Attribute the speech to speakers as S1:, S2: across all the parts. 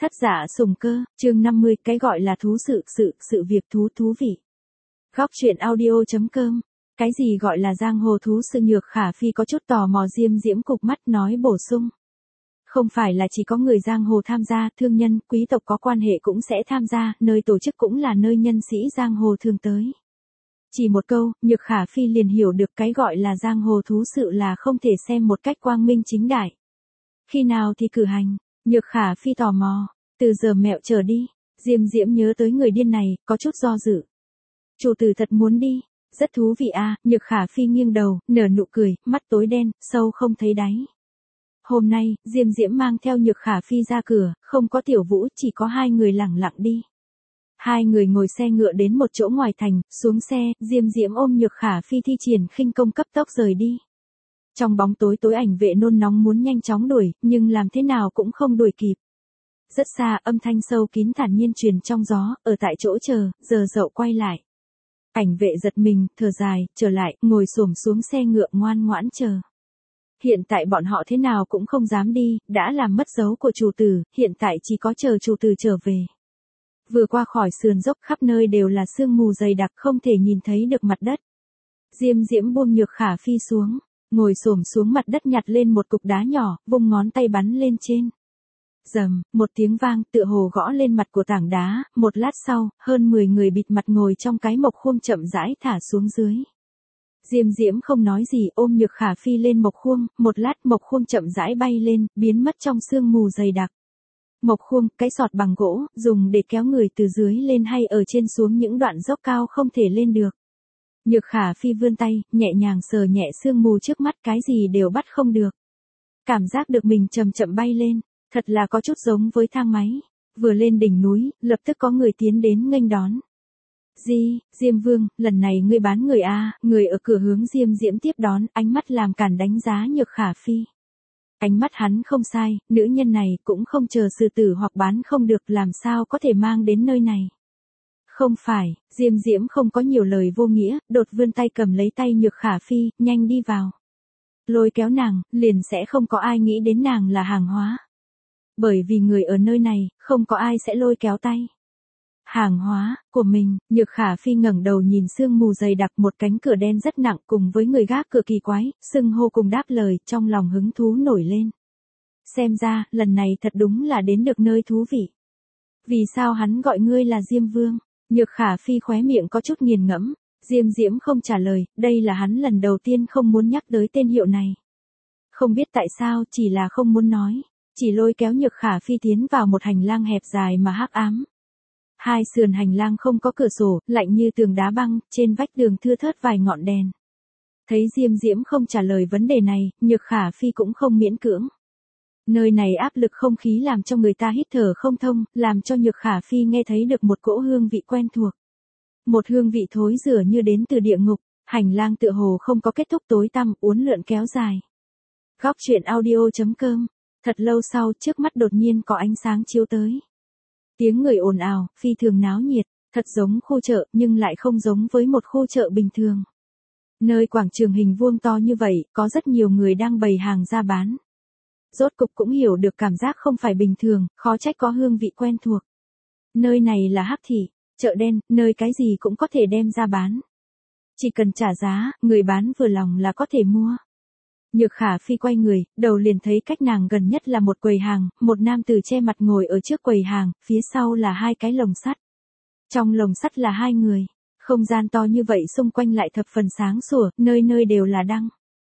S1: Thất Dạ Sùng Cơ, chương 50, cái gọi là thú sự việc thú vị. Góc truyện audio.com. Cái gì gọi là giang hồ thú sự? Nhược Khả Phi có chút tò mò. Diêm Diễm cụp mắt nói bổ sung. Không phải là chỉ có người giang hồ tham gia, thương nhân, quý tộc có quan hệ cũng sẽ tham gia, nơi tổ chức cũng là nơi nhân sĩ giang hồ thường tới. Chỉ một câu, Nhược Khả Phi liền hiểu được cái gọi là giang hồ thú sự là không thể xem một cách quang minh chính đại. Khi nào thì cử hành? Nhược Khả Phi tò mò. Từ giờ mẹo trở đi. Diêm Diễm nhớ tới người điên này, có chút do dự. Chủ tử thật muốn đi. Rất thú vị à? Nhược Khả Phi nghiêng đầu, nở nụ cười, mắt tối đen, sâu không thấy đáy. Hôm nay, Diêm Diễm mang theo Nhược Khả Phi ra cửa, không có Tiểu Vũ, chỉ có hai người lẳng lặng đi. Hai người ngồi xe ngựa đến một chỗ ngoài thành, xuống xe, Diêm Diễm ôm Nhược Khả Phi thi triển khinh công cấp tốc rời đi. Trong bóng tối ảnh vệ nôn nóng muốn nhanh chóng đuổi, nhưng làm thế nào cũng không đuổi kịp. Rất xa, âm thanh sâu kín thản nhiên truyền trong gió, ở tại chỗ chờ, giờ dậu quay lại. Ảnh vệ giật mình, thở dài, trở lại, ngồi xổm xuống xe ngựa ngoan ngoãn chờ. Hiện tại bọn họ thế nào cũng không dám đi, đã làm mất dấu của chủ tử, hiện tại chỉ có chờ chủ tử trở về. Vừa qua khỏi sườn dốc, khắp nơi đều là sương mù dày đặc, không thể nhìn thấy được mặt đất. Diêm Diễm buông Nhược Khả Phi xuống, ngồi xổm xuống mặt đất nhặt lên một cục đá nhỏ, vung ngón tay bắn lên trên. Rầm, một tiếng vang, tựa hồ gõ lên mặt của tảng đá, một lát sau, hơn 10 người bịt mặt ngồi trong cái mộc khuông chậm rãi thả xuống dưới. Diêm Diễm không nói gì, ôm Nhược Khả Phi lên mộc khuông, một lát mộc khuông chậm rãi bay lên, biến mất trong sương mù dày đặc. Mộc khuông, cái sọt bằng gỗ, dùng để kéo người từ dưới lên hay ở trên xuống những đoạn dốc cao không thể lên được. Nhược Khả Phi vươn tay, nhẹ nhàng sờ nhẹ sương mù trước mắt, cái gì đều bắt không được. Cảm giác được mình chậm chậm bay lên, thật là có chút giống với thang máy. Vừa lên đỉnh núi, lập tức có người tiến đến nghênh đón. Diêm Vương, lần này ngươi bán người a? Người ở cửa hướng Diêm Diễm tiếp đón, ánh mắt làm cản đánh giá Nhược Khả Phi. Ánh mắt hắn không sai, nữ nhân này cũng không chờ sư tử hoặc bán không được, làm sao có thể mang đến nơi này. Không phải, Diêm Diễm không có nhiều lời vô nghĩa, đột vươn tay cầm lấy tay Nhược Khả Phi, nhanh đi vào. Lôi kéo nàng, liền sẽ không có ai nghĩ đến nàng là hàng hóa. Bởi vì người ở nơi này, không có ai sẽ lôi kéo tay. Hàng hóa, của mình. Nhược Khả Phi ngẩng đầu nhìn sương mù dày đặc, một cánh cửa đen rất nặng cùng với người gác cửa kỳ quái, xưng hô cùng đáp lời, trong lòng hứng thú nổi lên. Xem ra, lần này thật đúng là đến được nơi thú vị. Vì sao hắn gọi ngươi là Diêm Vương? Nhược Khả Phi khóe miệng có chút nghiền ngẫm. Diêm Diễm không trả lời, đây là hắn lần đầu tiên không muốn nhắc tới tên hiệu này. Không biết tại sao, chỉ là không muốn nói. Chỉ lôi kéo Nhược Khả Phi tiến vào một hành lang hẹp dài mà hắc ám. Hai sườn hành lang không có cửa sổ, lạnh như tường đá băng, trên vách tường thưa thớt vài ngọn đèn. Thấy Diêm Diễm không trả lời vấn đề này, Nhược Khả Phi cũng không miễn cưỡng. Nơi này áp lực không khí làm cho người ta hít thở không thông, làm cho Nhược Khả Phi nghe thấy được một cỗ hương vị quen thuộc. Một hương vị thối rửa như đến từ địa ngục, hành lang tựa hồ không có kết thúc, tối tăm, uốn lượn kéo dài. Góc truyện audio.com. Thật lâu sau, trước mắt đột nhiên có ánh sáng chiếu tới. Tiếng người ồn ào, phi thường náo nhiệt, thật giống khu chợ nhưng lại không giống với một khu chợ bình thường. Nơi quảng trường hình vuông to như vậy, có rất nhiều người đang bày hàng ra bán. Rốt cục cũng hiểu được cảm giác không phải bình thường, khó trách có hương vị quen thuộc. Nơi này là hắc thị, chợ đen, nơi cái gì cũng có thể đem ra bán. Chỉ cần trả giá, người bán vừa lòng là có thể mua. Nhược Khả Phi quay người, đầu liền thấy cách nàng gần nhất là một quầy hàng, một nam tử che mặt ngồi ở trước quầy hàng, phía sau là hai cái lồng sắt. Trong lồng sắt là hai người, không gian to như vậy xung quanh lại thập phần sáng sủa, nơi nơi đều là đăng.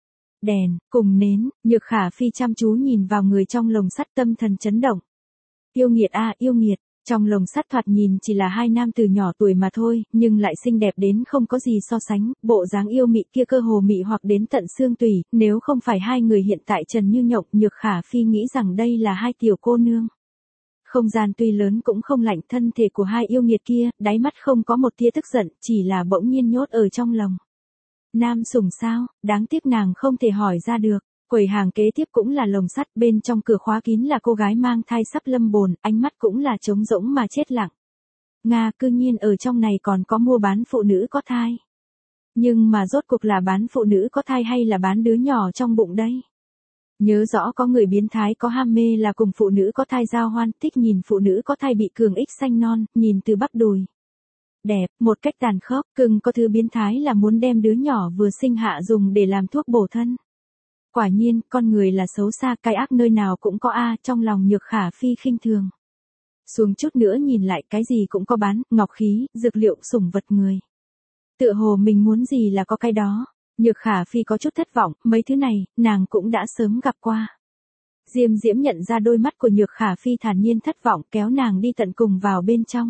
S1: Đèn, cùng nến, Nhược Khả Phi chăm chú nhìn vào người trong lồng sắt, tâm thần chấn động. Yêu nghiệt a, yêu nghiệt. Trong lồng sắt thoạt nhìn chỉ là hai nam tử nhỏ tuổi mà thôi, nhưng lại xinh đẹp đến không có gì so sánh, bộ dáng yêu mị kia cơ hồ mị hoặc đến tận xương tủy, nếu không phải hai người hiện tại trần như nhộng, Nhược Khả Phi nghĩ rằng đây là hai tiểu cô nương. Không gian tuy lớn cũng không lạnh, thân thể của hai yêu nghiệt kia, đáy mắt không có một tia tức giận, chỉ là bỗng nhiên nhốt ở trong lòng. Nam sủng sao, đáng tiếc nàng không thể hỏi ra được. Quầy hàng kế tiếp cũng là lồng sắt, bên trong cửa khóa kín là cô gái mang thai sắp lâm bồn, ánh mắt cũng là trống rỗng mà chết lặng. Nga, cư nhiên ở trong này còn có mua bán phụ nữ có thai. Nhưng mà rốt cuộc là bán phụ nữ có thai hay là bán đứa nhỏ trong bụng đây? Nhớ rõ có người biến thái có ham mê là cùng phụ nữ có thai giao hoan, thích nhìn phụ nữ có thai bị cường ích xanh non, nhìn từ bắp đùi. Đẹp, một cách tàn khốc, cưng có thứ biến thái là muốn đem đứa nhỏ vừa sinh hạ dùng để làm thuốc bổ thân. Quả nhiên, con người là xấu xa, cái ác nơi nào cũng có trong lòng Nhược Khả Phi khinh thường. Xuống chút nữa nhìn lại cái gì cũng có bán, ngọc khí, dược liệu, sủng vật người. Tựa hồ mình muốn gì là có cái đó. Nhược Khả Phi có chút thất vọng, mấy thứ này, nàng cũng đã sớm gặp qua. Diêm Diễm nhận ra đôi mắt của Nhược Khả Phi thản nhiên thất vọng, kéo nàng đi tận cùng vào bên trong.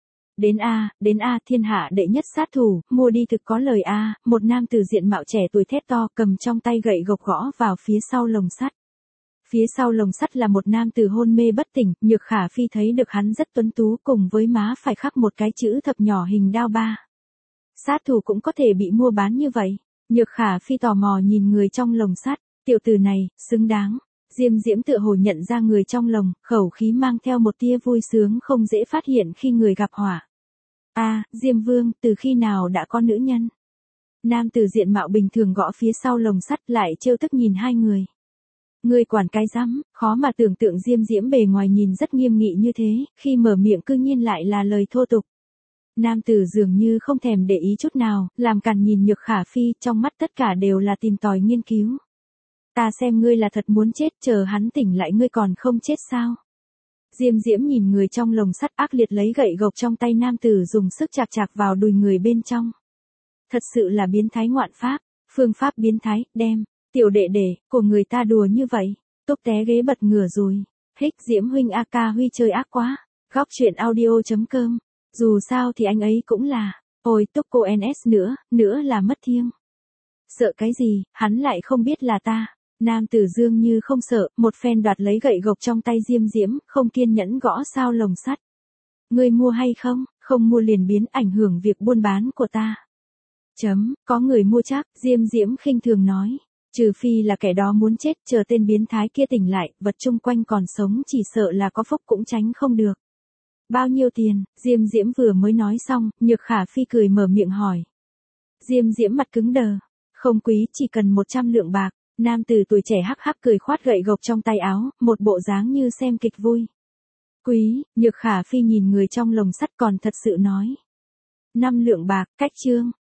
S1: Đến thiên hạ đệ nhất sát thủ, mua đi thực có lời một nam tử diện mạo trẻ tuổi thét to, cầm trong tay gậy gộc gõ vào phía sau lồng sắt. Phía sau lồng sắt là một nam tử hôn mê bất tỉnh, Nhược Khả Phi thấy được hắn rất tuấn tú, cùng với má phải khắc một cái chữ thập nhỏ hình đao ba. Sát thủ cũng có thể bị mua bán như vậy. Nhược Khả Phi tò mò nhìn người trong lồng sắt, tiểu tử này, xứng đáng. Diêm Diễm tựa hồ nhận ra người trong lồng, khẩu khí mang theo một tia vui sướng không dễ phát hiện khi người gặp họa. Diêm Vương, từ khi nào đã có nữ nhân? Nam tử diện mạo bình thường gõ phía sau lồng sắt lại trêu tức nhìn hai người. Người quản cái rắm, khó mà tưởng tượng Diêm Diễm bề ngoài nhìn rất nghiêm nghị như thế, khi mở miệng cư nhiên lại là lời thô tục. Nam tử dường như không thèm để ý chút nào, làm càn nhìn Nhược Khả Phi, trong mắt tất cả đều là tìm tòi nghiên cứu. Ta xem ngươi là thật muốn chết, chờ hắn tỉnh lại ngươi còn không chết sao? Diêm Diễm nhìn người trong lồng sắt ác liệt lấy gậy gộc trong tay nam tử dùng sức chạc chạc vào đùi người bên trong. Thật sự là biến thái ngoạn pháp, phương pháp biến thái, đem, tiểu đệ đệ, của người ta đùa như vậy, Túc té ghế bật ngửa rồi, hích Diễm huynh ca huy chơi ác quá, góc chuyện audio.com, dù sao thì anh ấy cũng là, ôi Túc cô NS nữa là mất thiêng. Sợ cái gì, hắn lại không biết là ta. Nam tử dương như không sợ, một phen đoạt lấy gậy gộc trong tay Diêm Diễm, không kiên nhẫn gõ sao lồng sắt. Ngươi mua hay không, không mua liền biến ảnh hưởng việc buôn bán của ta. Có người mua chắc, Diêm Diễm khinh thường nói. Trừ phi là kẻ đó muốn chết, chờ tên biến thái kia tỉnh lại, vật chung quanh còn sống chỉ sợ là có phúc cũng tránh không được. Bao nhiêu tiền, Diêm Diễm vừa mới nói xong, Nhược Khả Phi cười mở miệng hỏi. Diêm Diễm mặt cứng đờ. Không quý, chỉ cần 100 lượng bạc. Nam tử tuổi trẻ hắc hắc cười khoát gậy gộc trong tay áo, một bộ dáng như xem kịch vui. Quý, Nhược Khả Phi nhìn người trong lồng sắt còn thật sự nói. 5 lượng bạc, cách chương.